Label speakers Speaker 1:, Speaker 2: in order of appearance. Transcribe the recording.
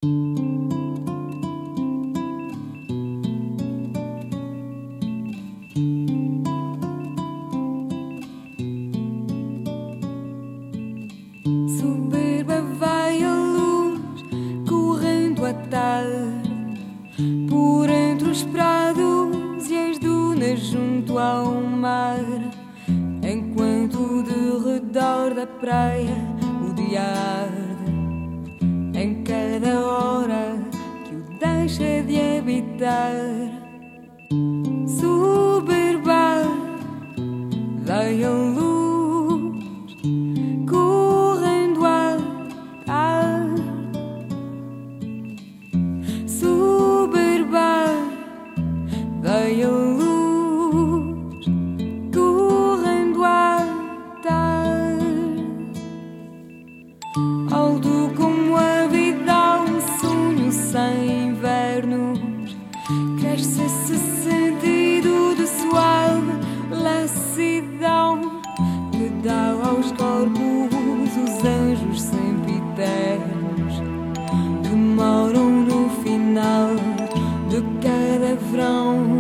Speaker 1: Soberba vai a luz, correndo à tarde, por entre os prados e as dunas junto ao mar, enquanto de redor da praia o dia arde, em cada hora que o deixa de habitar. Soberba vai a luz, correndo à tarde. Soberba vai a luz, correndo à tarde. Alto como a vida, um sonho sem invernos, cresce esse sentido de suave lassidão que dá aos corpos os anjos sempiternos que moram no final de cada verão.